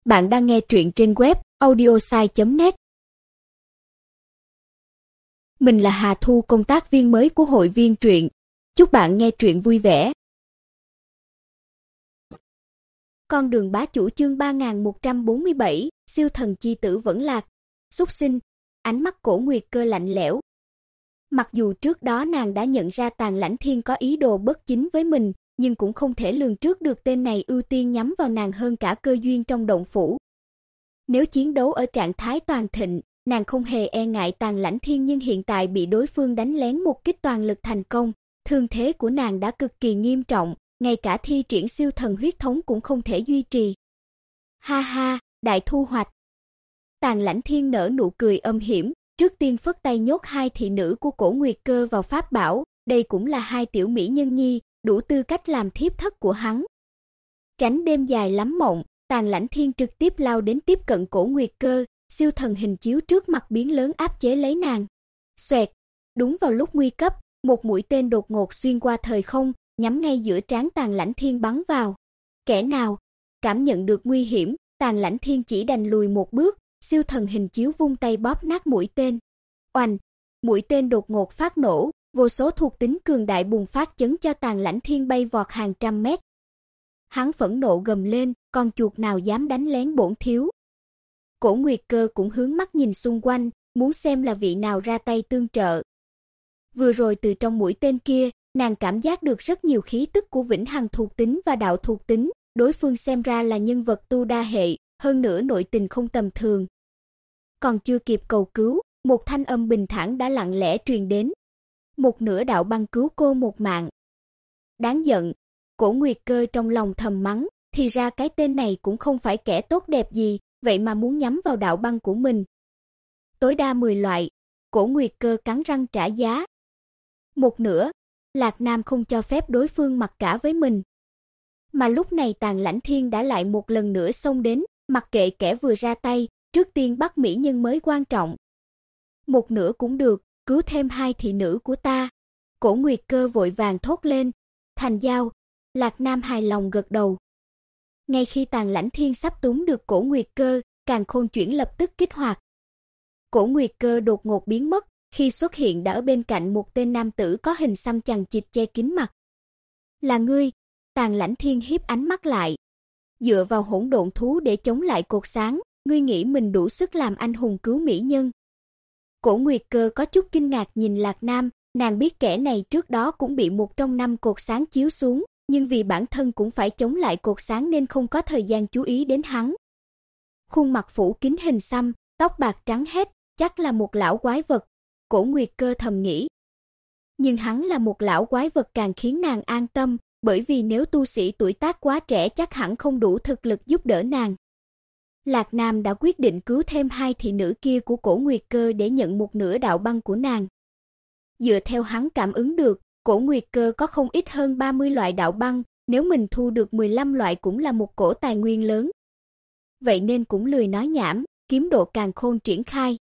Bạn đang nghe truyện trên web audiosai.net. Mình là Hà Thu, công tác viên mới của hội viên truyện. Chúc bạn nghe truyện vui vẻ. Con đường bá chủ chương 3147, siêu thần chi tử vẫn lạc. Súc sinh, ánh mắt Cổ Nguyệt Cơ lạnh lẽo. Mặc dù trước đó nàng đã nhận ra Tàn Lãnh Thiên có ý đồ bất chính với mình, nhưng cũng không thể lường trước được tên này ưu tiên nhắm vào nàng hơn cả cơ duyên trong động phủ. Nếu chiến đấu ở trạng thái toàn thịnh, nàng không hề e ngại Tàn Lãnh Thiên, nhưng hiện tại bị đối phương đánh lén một kích toàn lực thành công, thương thế của nàng đã cực kỳ nghiêm trọng, ngay cả thi triển siêu thần huyết thống cũng không thể duy trì. Ha ha, đại thu hoạch. Tàn Lãnh Thiên nở nụ cười âm hiểm, trước tiên phất tay nhốt hai thị nữ của Cổ Nguyệt Cơ vào pháp bảo, đây cũng là hai tiểu mỹ nhân nhi, đủ tư cách làm thiếp thất của hắn. Tránh đêm dài lắm mộng, Tàn Lãnh Thiên trực tiếp lao đến tiếp cận Cổ Nguyệt Cơ, siêu thần hình chiếu trước mặt biến lớn áp chế lấy nàng. Xoẹt, đúng vào lúc nguy cấp, một mũi tên đột ngột xuyên qua thời không, nhắm ngay giữa trán Tàn Lãnh Thiên bắn vào. Kẻ nào? Cảm nhận được nguy hiểm, Tàn Lãnh Thiên chỉ đành lùi một bước, siêu thần hình chiếu vung tay bóp nát mũi tên. Oanh, mũi tên đột ngột phát nổ, vô số thuộc tính cường đại bùng phát chấn cho Tàn Lãnh Thiên bay vọt hàng trăm mét. Hắn phẫn nộ gầm lên, con chuột nào dám đánh lén bổn thiếu. Cổ Nguyệt Cơ cũng hướng mắt nhìn xung quanh, muốn xem là vị nào ra tay tương trợ. Vừa rồi từ trong mũi tên kia, nàng cảm giác được rất nhiều khí tức của vĩnh hằng thuộc tính và đạo thuộc tính, đối phương xem ra là nhân vật tu đa hệ, hơn nữa nội tình không tầm thường. Còn chưa kịp cầu cứu, một thanh âm bình thản đã lặng lẽ truyền đến. Một nửa đạo băng cứu cô một mạng. Đáng giận, Cổ Nguyệt Cơ trong lòng thầm mắng, thì ra cái tên này cũng không phải kẻ tốt đẹp gì, vậy mà muốn nhắm vào đạo băng của mình. Tối đa 10 loại, Cổ Nguyệt Cơ cắn răng trả giá. Một nửa, Lạc Nam không cho phép đối phương mặc cả với mình. Mà lúc này Tàn Lãnh Thiên đã lại một lần nữa xông đến, mặc kệ kẻ vừa ra tay, trước tiên bắt mỹ nhân mới quan trọng. Một nửa cũng được, cứu thêm hai thị nữ của ta. Cổ Nguyệt Cơ vội vàng thốt lên, thành giao. Lạc Nam hài lòng gật đầu. Ngay khi Tàn Lãnh Thiên sắp túm được Cổ Nguyệt Cơ, Càn Khôn Chuyển lập tức kích hoạt. Cổ Nguyệt Cơ đột ngột biến mất, khi xuất hiện đã ở bên cạnh một tên nam tử có hình xăm chằng chịt che kín mặt. Là ngươi? Tàn Lãnh Thiên hiếp ánh mắt lại. Dựa vào hỗn độn thú để chống lại cột sáng, ngươi nghĩ mình đủ sức làm anh hùng cứu mỹ nhân? Cổ Nguyệt Cơ có chút kinh ngạc nhìn Lạc Nam, nàng biết kẻ này trước đó cũng bị một trong 5 cột sáng chiếu xuống, nhưng vì bản thân cũng phải chống lại cột sáng nên không có thời gian chú ý đến hắn. Khuôn mặt phủ kín hình xăm, tóc bạc trắng hết, chắc là một lão quái vật, Cổ Nguyệt Cơ thầm nghĩ. Nhưng hắn là một lão quái vật càng khiến nàng an tâm, bởi vì nếu tu sĩ tuổi tác quá trẻ chắc hẳn không đủ thực lực giúp đỡ nàng. Lạc Nam đã quyết định cứu thêm hai thị nữ kia của Cổ Nguyệt Cơ để nhận một nửa đạo băng của nàng. Dựa theo hắn cảm ứng được, Cổ Nguyệt Cơ có không ít hơn 30 loại đạo băng, nếu mình thu được 15 loại cũng là một cổ tài nguyên lớn. Vậy nên cũng lười nói nhảm, kiếm độ càn khôn triển khai.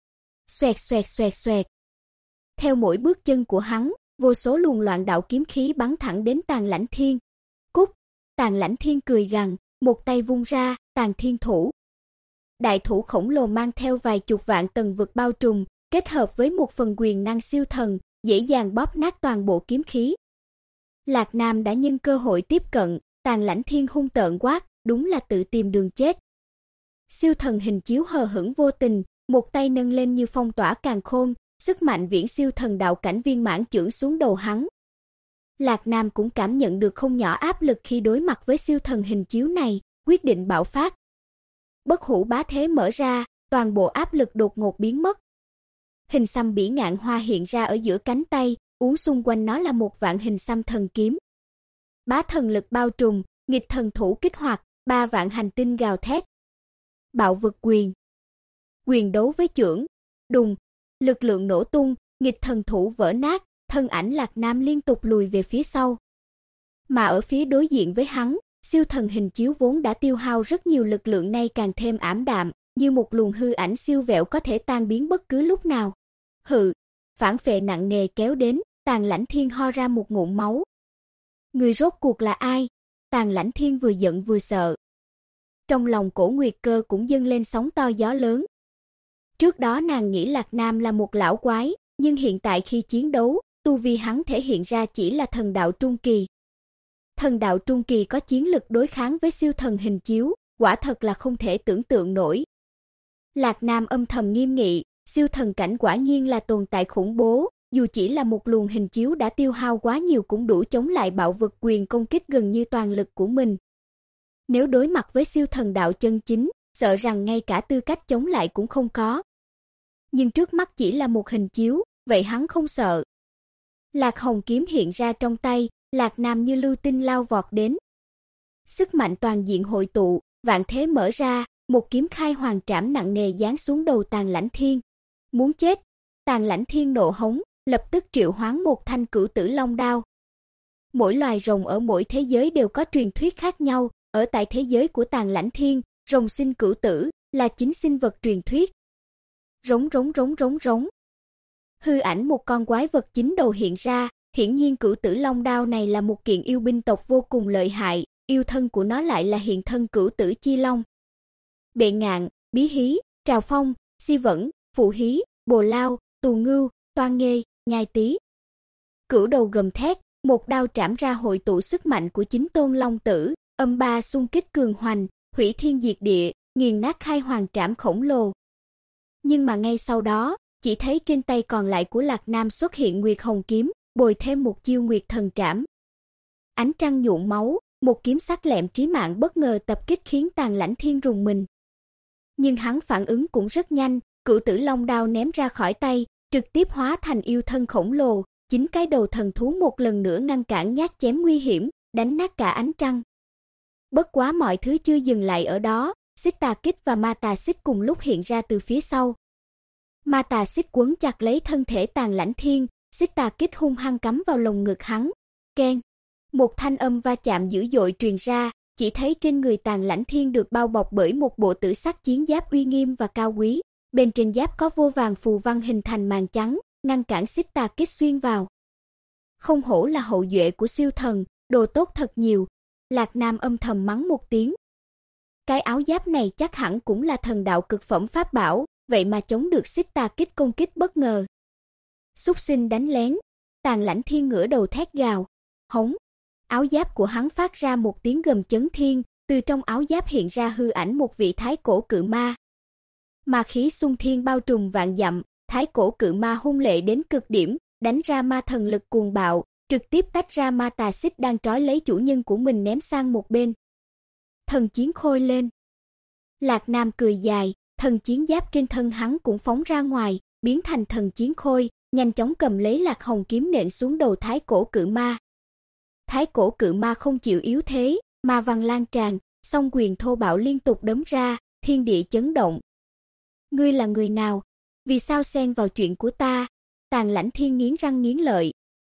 Xoẹt xoẹt xoẹt xoẹt. Theo mỗi bước chân của hắn, vô số luồng loạn đạo kiếm khí bắn thẳng đến Tàn Lãnh Thiên. Cút! Tàn Lãnh Thiên cười gằn, một tay vung ra, Tàn Thiên Thủ. Đại thủ khổng lồ mang theo vài chục vạn tầng vực bao trùm, kết hợp với một phần quyền năng siêu thần, dễ dàng bóp nát toàn bộ kiếm khí. Lạc Nam đã nhân cơ hội tiếp cận, Tàn Lãnh Thiên hung tợn quát, đúng là tự tìm đường chết. Siêu thần hình chiếu hờ hững vô tình, một tay nâng lên như phong tỏa càn khôn, sức mạnh viễn siêu thần đạo cảnh viên mãn chưởng xuống đầu hắn. Lạc Nam cũng cảm nhận được không nhỏ áp lực khi đối mặt với siêu thần hình chiếu này, quyết định bạo phát. Bất hủ bá thế mở ra, toàn bộ áp lực đột ngột biến mất. Hình xăm bỉ ngạn hoa hiện ra ở giữa cánh tay, uốn xung quanh nó là một vạn hình xăm thần kiếm. Bá thần lực bao trùm, nghịch thần thủ kích hoạt, 3 vạn hành tinh gào thét. Bạo vực quyền. Quyền đấu với chưởng, đùng, lực lượng nổ tung, nghịch thần thủ vỡ nát, thân ảnh Lạc Nam liên tục lùi về phía sau. Mà ở phía đối diện với hắn, siêu thần hình chiếu vốn đã tiêu hao rất nhiều lực lượng nay càng thêm ảm đạm, như một luồng hư ảnh siêu vẹo có thể tan biến bất cứ lúc nào. Hừ, phản phệ nặng nề kéo đến, Tàn Lãnh Thiên ho ra một ngụm máu. Người rốt cuộc là ai? Tàn Lãnh Thiên vừa giận vừa sợ. Trong lòng Cổ Nguyệt Cơ cũng dâng lên sóng to gió lớn. Trước đó nàng nghĩ Lạc Nam là một lão quái, nhưng hiện tại khi chiến đấu, tu vi hắn thể hiện ra chỉ là thần đạo trung kỳ. Thần đạo trung kỳ có chiến lực đối kháng với siêu thần hình chiếu, quả thật là không thể tưởng tượng nổi. Lạc Nam âm thầm nghiêm nghị, siêu thần cảnh quả nhiên là tồn tại khủng bố, dù chỉ là một luồng hình chiếu đã tiêu hao quá nhiều cũng đủ chống lại bạo vực quyền công kích gần như toàn lực của mình. Nếu đối mặt với siêu thần đạo chân chính, sợ rằng ngay cả tư cách chống lại cũng không có. Nhưng trước mắt chỉ là một hình chiếu, vậy hắn không sợ. Lạc Hồng kiếm hiện ra trong tay, Lạc Nam như lưu tinh lao vọt đến. Sức mạnh toàn diện hội tụ, vạn thế mở ra, một kiếm khai hoàng trảm nặng nề giáng xuống đầu Tàn Lãnh Thiên. Muốn chết, Tàn Lãnh Thiên nộ hống, lập tức triệu hoán một thanh Cửu Tử Long đao. Mỗi loài rồng ở mỗi thế giới đều có truyền thuyết khác nhau, ở tại thế giới của Tàn Lãnh Thiên, rồng sinh cửu tử là chính sinh vật truyền thuyết. Rống rống rống rống rống. Hư ảnh một con quái vật chính đầu hiện ra, hiển nhiên Cửu Tử Long đao này là một kiện yêu binh tộc vô cùng lợi hại, yêu thân của nó lại là hiện thân Cửu Tử Chi Long. Bệ Ngạn, Bí Hí, Trào Phong, Si Vẫn, Phụ Hí, Bồ Lao, Tù Ngưu, Toan Nghê, Nhai Tý. Cửu đầu gầm thét, một đao trảm ra hội tụ sức mạnh của chính tôn long tử, âm ba xung kích cường hoành, hủy thiên diệt địa, nghiền nát khai hoàng trảm khổng lồ. Nhưng mà ngay sau đó, chỉ thấy trên tay còn lại của Lạc Nam xuất hiện Nguyệt Hồng kiếm, bồi thêm một chiêu Nguyệt Thần Trảm. Ánh trăng nhuộm máu, một kiếm sắc lẹm trí mạng bất ngờ tập kích khiến Tàn Lãnh Thiên rùng mình. Nhưng hắn phản ứng cũng rất nhanh, Cửu Tử Long đao ném ra khỏi tay, trực tiếp hóa thành yêu thân khổng lồ, chính cái đầu thần thú một lần nữa ngăn cản nhát chém nguy hiểm, đánh nát cả ánh trăng. Bất quá mọi thứ chưa dừng lại ở đó, Xích Tà Kích và Ma Tà Xích cùng lúc hiện ra từ phía sau. Ma Tà Xích quấn chặt lấy thân thể Tàn Lãnh Thiên, Xích Tà Kích hung hăng cắm vào lồng ngực hắn. Keng! Một thanh âm va chạm dữ dội truyền ra, chỉ thấy trên người Tàn Lãnh Thiên được bao bọc bởi một bộ tử sắc chiến giáp uy nghiêm và cao quý, bên trên giáp có vô vàn phù văn hình thành màn trắng, ngăn cản Xích Tà Kích xuyên vào. Không hổ là hậu duệ của siêu thần, đồ tốt thật nhiều. Lạc Nam âm thầm mắng một tiếng. Cái áo giáp này chắc hẳn cũng là thần đạo cực phẩm pháp bảo, vậy mà chống được Xích Tà Kích công kích bất ngờ. Súc sinh đánh lén, Tàn Lãnh Thiên ngửa đầu thét gào, hống. Áo giáp của hắn phát ra một tiếng gầm chấn thiên, từ trong áo giáp hiện ra hư ảnh một vị thái cổ cự ma. Ma khí xung thiên bao trùm vạn dặm, thái cổ cự ma hung lệ đến cực điểm, đánh ra ma thần lực cuồng bạo, trực tiếp tách ra Ma Tà Xích đang trói lấy chủ nhân của mình ném sang một bên. Thần chiến khôi lên. Lạc Nam cười dài, thần chiến giáp trên thân hắn cũng phóng ra ngoài, biến thành thần chiến khôi, nhanh chóng cầm lấy Lạc Hồng kiếm nện xuống đầu thái cổ cự ma. Thái cổ cự ma không chịu yếu thế, ma văn lan tràn, song quyền thô bạo liên tục đấm ra, thiên địa chấn động. Ngươi là người nào? Vì sao xen vào chuyện của ta? Tàn Lãnh Thiên nghiến răng nghiến lợi.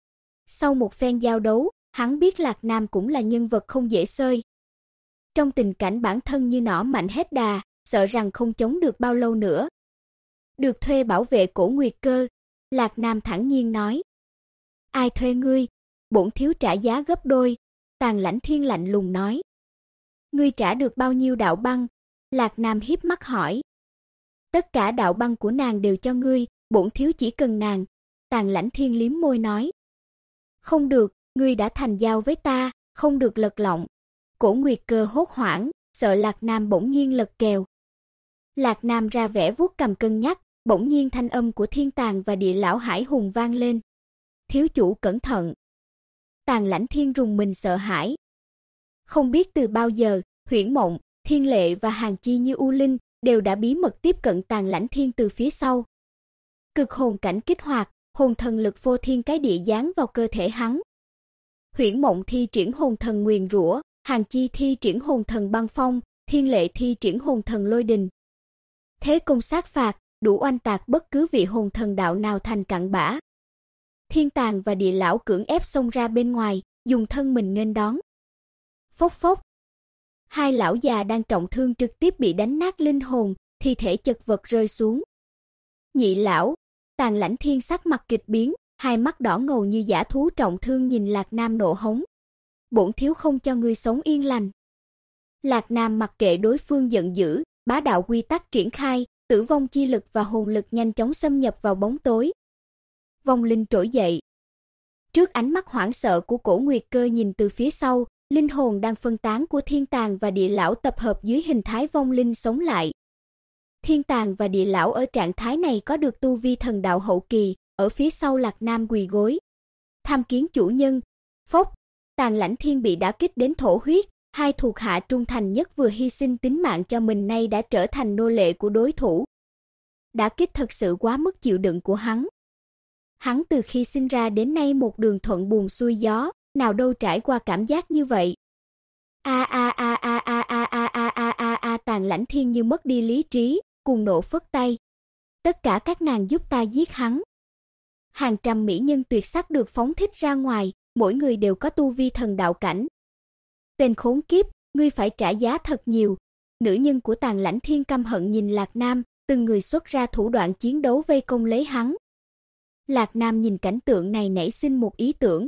Sau một phen giao đấu, hắn biết Lạc Nam cũng là nhân vật không dễ xơi. Trong tình cảnh bản thân như nỏ mạnh hết đà, sợ rằng không chống được bao lâu nữa. Được thuê bảo vệ Cổ Nguyệt Cơ, Lạc Nam thản nhiên nói. Ai thuê ngươi? Bổn thiếu trả giá gấp đôi, Tàn Lãnh Thiên lạnh lùng nói. Ngươi trả được bao nhiêu đạo băng? Lạc Nam híp mắt hỏi. Tất cả đạo băng của nàng đều cho ngươi, bổn thiếu chỉ cần nàng. Tàn Lãnh Thiên liếm môi nói. Không được, ngươi đã thành giao với ta, không được lật lọng. Cổ Nguyệt Cơ hốt hoảng, sợ Lạc Nam bỗng nhiên lật kèo. Lạc Nam ra vẻ vuốt cầm cân nhắc, bỗng nhiên thanh âm của Thiên Tàng và Địa Lão Hải Hùng vang lên. Thiếu chủ cẩn thận. Tàn Lãnh Thiên rùng mình sợ hãi. Không biết từ bao giờ, Huyễn Mộng, Thiên Lệ và Hàn Chi Như U Linh đều đã bí mật tiếp cận Tàn Lãnh Thiên từ phía sau. Cực hồn cảnh kích hoạt, hồn thần lực phô thiên cái địa giáng vào cơ thể hắn. Huyễn Mộng thi triển hồn thần nguyền rủa, Hàn Chi thi triển hồn thần băng phong, Thiên Lệ thi triển hồn thần lôi đình. Thế công sát phạt, đủ oanh tạc bất cứ vị hồn thần đạo nào thành cặn bã. Thiên Tàng và Địa Lão cưỡng ép xông ra bên ngoài, dùng thân mình nghênh đón. Phốc phốc. Hai lão già đang trọng thương trực tiếp bị đánh nát linh hồn, thi thể chật vật rơi xuống. Nhị lão, Tàn Lãnh Thiên sắc mặt kịch biến, hai mắt đỏ ngầu như dã thú trọng thương nhìn Lạc Nam nộ hống. Bổn thiếu không cho ngươi sống yên lành. Lạc Nam mặc kệ đối phương giận dữ, bá đạo quy tắc triển khai, tử vong chi lực và hồn lực nhanh chóng xâm nhập vào bóng tối. Vong linh trỗi dậy. Trước ánh mắt hoảng sợ của Cổ Nguyệt Cơ nhìn từ phía sau, linh hồn đang phân tán của Thiên Tàng và Địa Lão tập hợp dưới hình thái vong linh sống lại. Thiên Tàng và Địa Lão ở trạng thái này có được tu vi thần đạo hậu kỳ, ở phía sau Lạc Nam quỳ gối. Tham kiến chủ nhân. Phốc, Tàng Lãnh Thiên bị đả kích đến thổ huyết, hai thuộc hạ trung thành nhất vừa hy sinh tính mạng cho mình nay đã trở thành nô lệ của đối thủ. Đả kích thật sự quá mức chịu đựng của hắn. Hắn từ khi sinh ra đến nay một đường thuận buồm xuôi gió, nào đâu trải qua cảm giác như vậy. Tàng Lãnh Thiên như mất đi lý trí, cuồng nộ phất tay. Tất cả các nàng giúp ta giết hắn. Hàng trăm mỹ nhân tuyệt sắc được phóng thích ra ngoài, mỗi người đều có tu vi thần đạo cảnh. Tên khốn kiếp, ngươi phải trả giá thật nhiều. Nữ nhân của Tàng Lãnh Thiên căm hận nhìn Lạc Nam, từng người xuất ra thủ đoạn chiến đấu vây công lấy hắn. Lạc Nam nhìn cảnh tượng này nảy sinh một ý tưởng.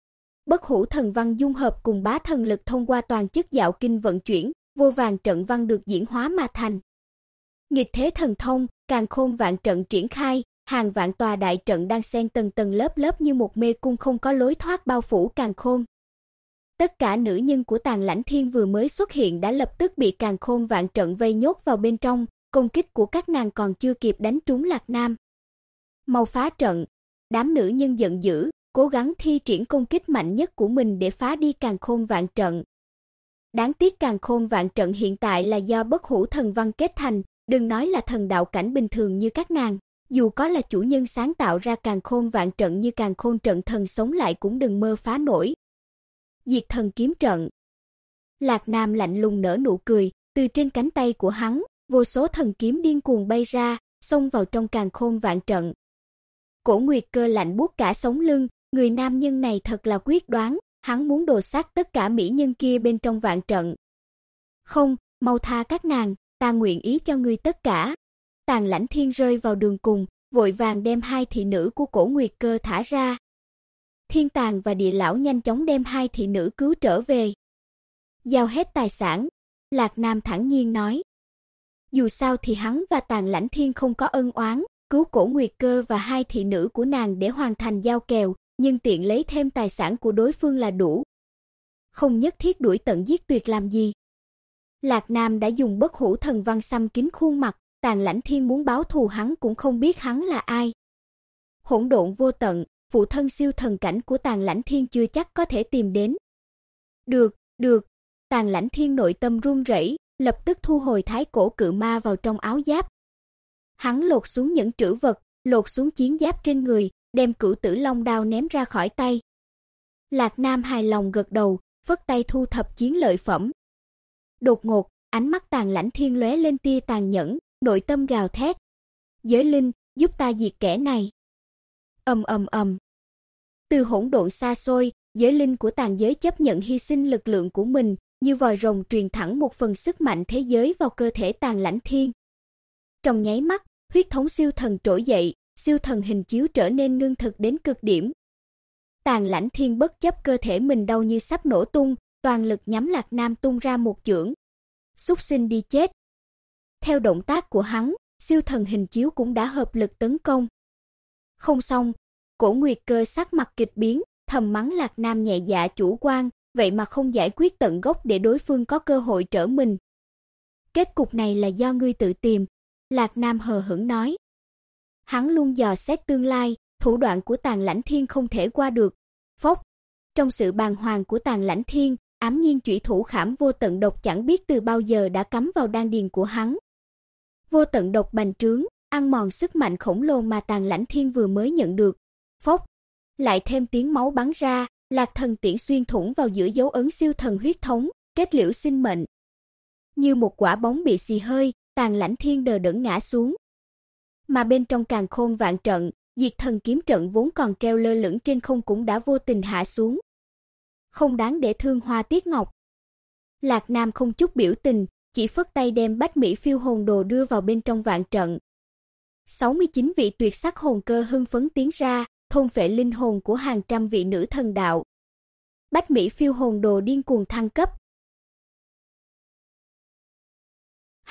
Bất hủ thần văn dung hợp cùng bá thần lực thông qua toàn chất dạo kinh vận chuyển, vô vàn trận văn được diễn hóa mà thành. Nghịch thế thần thông, càn khôn vạn trận triển khai, hàng vạn tòa đại trận đang xen tầng tầng lớp lớp như một mê cung không có lối thoát bao phủ càn khôn. Tất cả nữ nhân của Tàng Lãnh Thiên vừa mới xuất hiện đã lập tức bị càn khôn vạn trận vây nhốt vào bên trong, công kích của các nàng còn chưa kịp đánh trúng Lạc Nam. Mau phá trận, đám nữ nhân giận dữ, cố gắng thi triển công kích mạnh nhất của mình để phá đi càn khôn vạn trận. Đáng tiếc càn khôn vạn trận hiện tại là do bất hủ thần văn kết thành, đừng nói là thần đạo cảnh bình thường như các nàng, dù có là chủ nhân sáng tạo ra càn khôn vạn trận như càn khôn trận thần sống lại cũng đừng mơ phá nổi. Diệt thần kiếm trận. Lạc Nam lạnh lùng nở nụ cười, từ trên cánh tay của hắn, vô số thần kiếm điên cuồng bay ra, xông vào trong càn khôn vạn trận. Cổ Nguyệt Cơ lạnh buốt cả sống lưng, người nam nhân này thật là quyết đoán, hắn muốn đồ sát tất cả mỹ nhân kia bên trong vạn trận. Không, mau tha các nàng, ta nguyện ý cho ngươi tất cả. Tàng Lãnh Thiên rơi vào đường cùng, vội vàng đem hai thị nữ của Cổ Nguyệt Cơ thả ra. Thiên Tàng và Địa Lão nhanh chóng đem hai thị nữ cứu trở về. Giao hết tài sản, Lạc Nam thản nhiên nói. Dù sao thì hắn và Tàng Lãnh Thiên không có ân oán, cứu Cổ Nguyệt Cơ và hai thị nữ của nàng để hoàn thành giao kèo, nhưng tiện lấy thêm tài sản của đối phương là đủ. Không nhất thiết đuổi tận giết tuyệt làm gì. Lạc Nam đã dùng bất hủ thần văn xăm kín khuôn mặt, Tàng Lãnh Thiên muốn báo thù hắn cũng không biết hắn là ai. Hỗn độn vô tận, phụ thân siêu thần cảnh của Tàng Lãnh Thiên chưa chắc có thể tìm đến. Được, Tàng Lãnh Thiên nội tâm run rẩy, lập tức thu hồi thái cổ cự ma vào trong áo giáp. Hắn lột xuống những trữ vật, lột xuống chiến giáp trên người, đem Cửu Tử Long đao ném ra khỏi tay. Lạc Nam hài lòng gật đầu, phất tay thu thập chiến lợi phẩm. Đột ngột, ánh mắt Tàng Lãnh Thiên lóe lên tia tàn nhẫn, nội tâm gào thét. Giới linh, giúp ta diệt kẻ này. Ầm. Từ hỗn độn xa xôi, giới linh của tàn giới chấp nhận hy sinh lực lượng của mình, như vòi rồng truyền thẳng một phần sức mạnh thế giới vào cơ thể Tàng Lãnh Thiên. Trong nháy mắt, huyết thống siêu thần trỗi dậy, siêu thần hình chiếu trở nên ngưng thực đến cực điểm. Tàng Lãnh Thiên bất chấp cơ thể mình đau như sắp nổ tung, toàn lực nhắm Lạc Nam tung ra một chưởng. Súc sinh đi chết. Theo động tác của hắn, siêu thần hình chiếu cũng đã hợp lực tấn công. Không xong, Cổ Nguyệt Cơ sắc mặt kịch biến, thầm mắng Lạc Nam nhẹ dạ chủ quan, vậy mà không giải quyết tận gốc để đối phương có cơ hội trở mình. Kết cục này là do ngươi tự tìm, Lạc Nam hờ hững nói. Hắn luôn dò xét tương lai, thủ đoạn của Tàng Lãnh Thiên không thể qua được. Phốc, trong sự bàng hoàng của Tàng Lãnh Thiên, ám nhiên chủy thủ khảm vô tận độc chẳng biết từ bao giờ đã cắm vào đan điền của hắn. Vô tận độc bành trướng, ăn mòn sức mạnh khổng lồ mà Tàng Lãnh Thiên vừa mới nhận được. Phốc, lại thêm tiếng máu bắn ra, Lạc Thần tiễn xuyên thủng vào giữa dấu ấn siêu thần huyết thống, kết liễu sinh mệnh. Như một quả bóng bị xì hơi, Tàng Lãnh Thiên đờ đẫn ngã xuống. Mà bên trong càn khôn vạn trận, diệt thần kiếm trận vốn còn treo lơ lửng trên không cũng đã vô tình hạ xuống. Không đáng để thương hoa tiếc ngọc. Lạc Nam không chút biểu tình, chỉ phất tay đem Bách Mỹ Phiêu Hồn Đồ đưa vào bên trong vạn trận. 69 vị tuyệt sắc hồn cơ hưng phấn tiến ra, thôn phệ linh hồn của hàng trăm vị nữ thần đạo. Bách Mỹ Phiêu Hồn Đồ điên cuồng thăng cấp,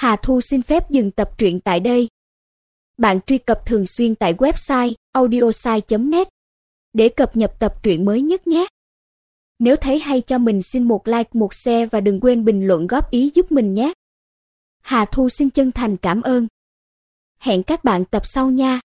Hà Thu xin phép dừng tập truyện tại đây. Bạn truy cập thường xuyên tại website audiosai.net để cập nhật tập truyện mới nhất nhé. Nếu thấy hay cho mình xin một like, một share và đừng quên bình luận góp ý giúp mình nhé. Hà Thu xin chân thành cảm ơn. Hẹn các bạn tập sau nha.